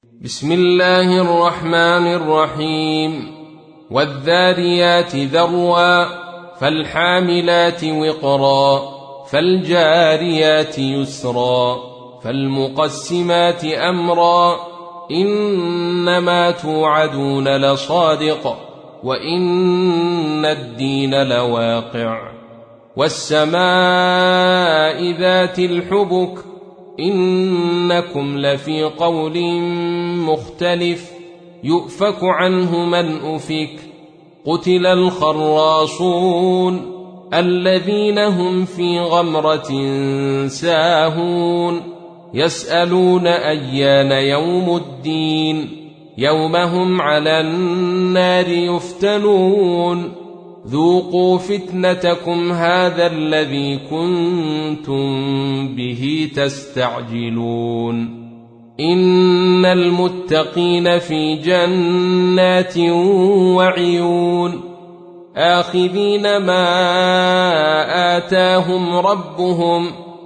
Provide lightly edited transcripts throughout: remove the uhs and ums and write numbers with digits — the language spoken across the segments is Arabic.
بسم الله الرحمن الرحيم. والذاريات ذروا فالحاملات وقرا فالجاريات يسرا فالمقسمات أمرا إنما توعدون لصادق وإن الدين لواقع. والسماء ذات الحبك إنكم لفي قول مختلف يؤفك عنه من أفك. قتل الخراصون الذين هم في غمرة ساهون يسألون أيان يوم الدين يوم هم على النار يفتنون. ذوقوا فتنتكم هذا الذي كنتم به تستعجلون. إن المتقين في جنات وعيون آخذين ما آتاهم ربهم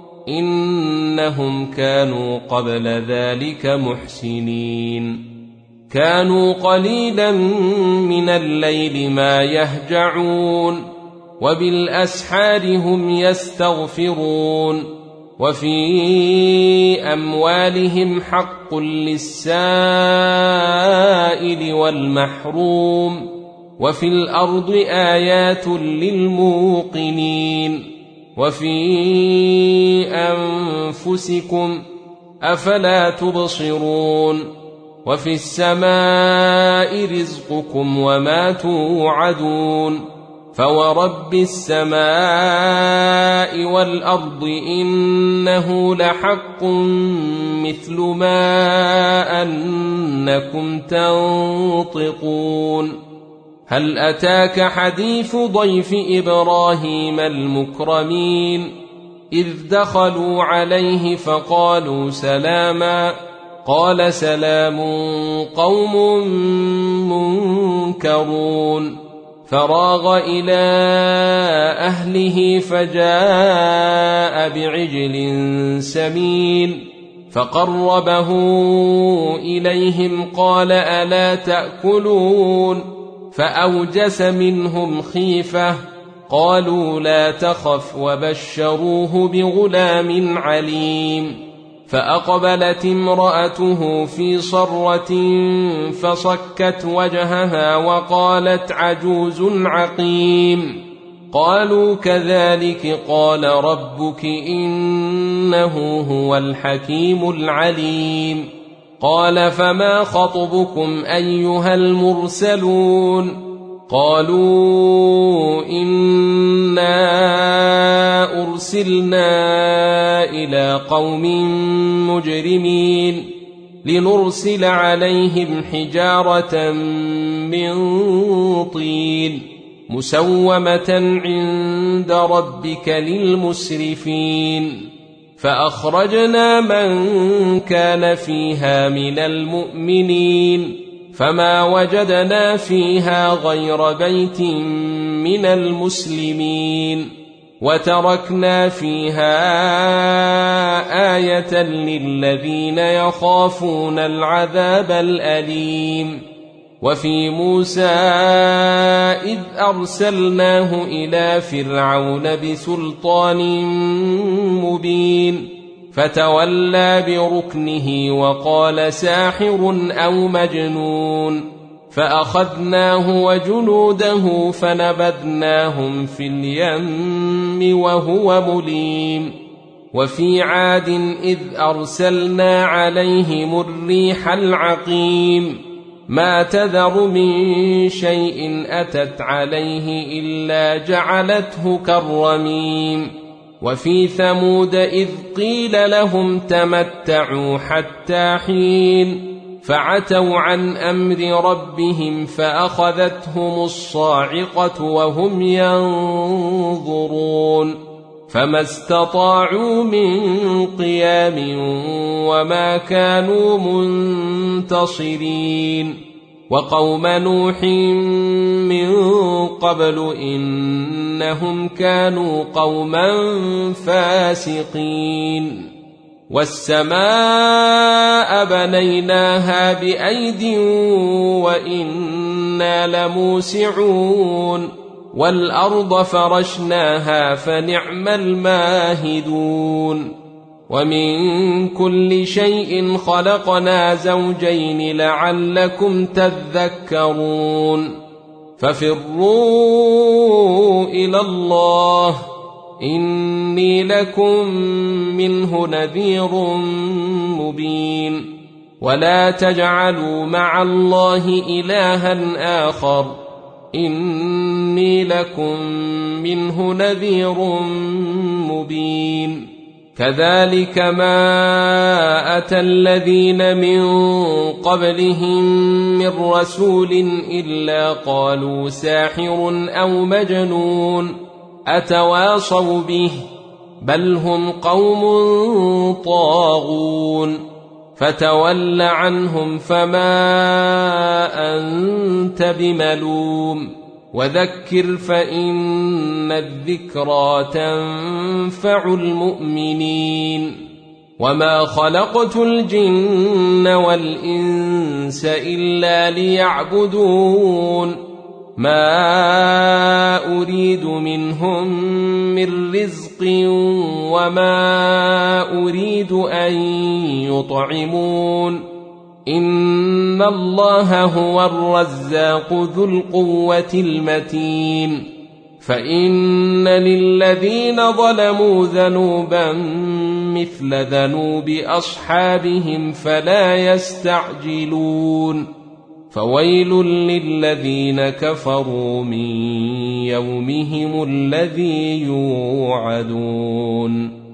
إنهم كانوا قبل ذلك محسنين. كانوا قليلا من الليل ما يهجعون وبالأسحار هم يستغفرون. وفي أموالهم حق للسائل والمحروم وفي الأرض آيات للموقنين. وفي أنفسكم أفلا تبصرون. وفي السماء رزقكم وما توعدون. فورب السماء والأرض إنه لحق مثل ما أنكم تنطقون. هل أتاك حديث ضيف إبراهيم المكرمين إذ دخلوا عليه فقالوا سلاما قال سلام قوم منكرون. فراغ إلى أهله فجاء بعجل سمين فقربه إليهم قال ألا تأكلون فأوجس منهم خيفة قالوا لا تخف وبشروه بغلام عليم. فأقبلت امرأته في صرة فصكت وجهها وقالت عجوز عقيم. قالوا كذلك قال ربك إنه هو الحكيم العليم. قال فما خطبكم أيها المرسلون. قالوا إنا أرسلنا إلى قوم مجرمين لنرسل عليهم حجارة من طين مسومة عند ربك للمسرفين. فأخرجنا من كان فيها من المؤمنين فما وجدنا فيها غير بيت من المسلمين وتركنا فيها آية للذين يخافون العذاب الأليم. وفي موسى إذ أرسلناه إلى فرعون بسلطان مبين فتولى بركنه وقال ساحر أو مجنون. فأخذناه وجنوده فنبذناهم في اليم وهو مليم. وفي عاد إذ أرسلنا عليهم الريح العقيم ما تذر من شيء أتت عليه إلا جعلته كالرميم. وفي ثمود إذ قيل لهم تمتعوا حتى حين فعتوا عن أمر ربهم فأخذتهم الصاعقة وهم ينظرون فما استطاعوا من قيام وما كانوا منتصرين. وقوم نوح من قبل إنهم كانوا قوما فاسقين. والسماء بنيناها بأيد وإنا لموسعون والأرض فرشناها فنعم الماهدون ومن كل شيء خلقنا زوجين لعلكم تذكرون ففروا إلى الله إني لكم منه نذير مبين ولا تجعلوا مع الله إلها آخر إني لكم منه نذير مبين كذلك ما أتى الذين من قبلهم من رسول إلا قالوا ساحر أو مجنون أتواصوا به بل هم قوم طاغون فتول عنهم فما أنت بملوم وذكر فإن الذكرى تنفع المؤمنين وما خلقت الجن والإنس إلا ليعبدون ما أريد منهم من رزق وما أريد أن يطعمون إن الله هو الرزاق ذو القوة المتين فإن للذين ظلموا ذنوبا مثل ذنوب أصحابهم فلا يستعجلون فويل للذين كفروا من يومهم الذي يوعدون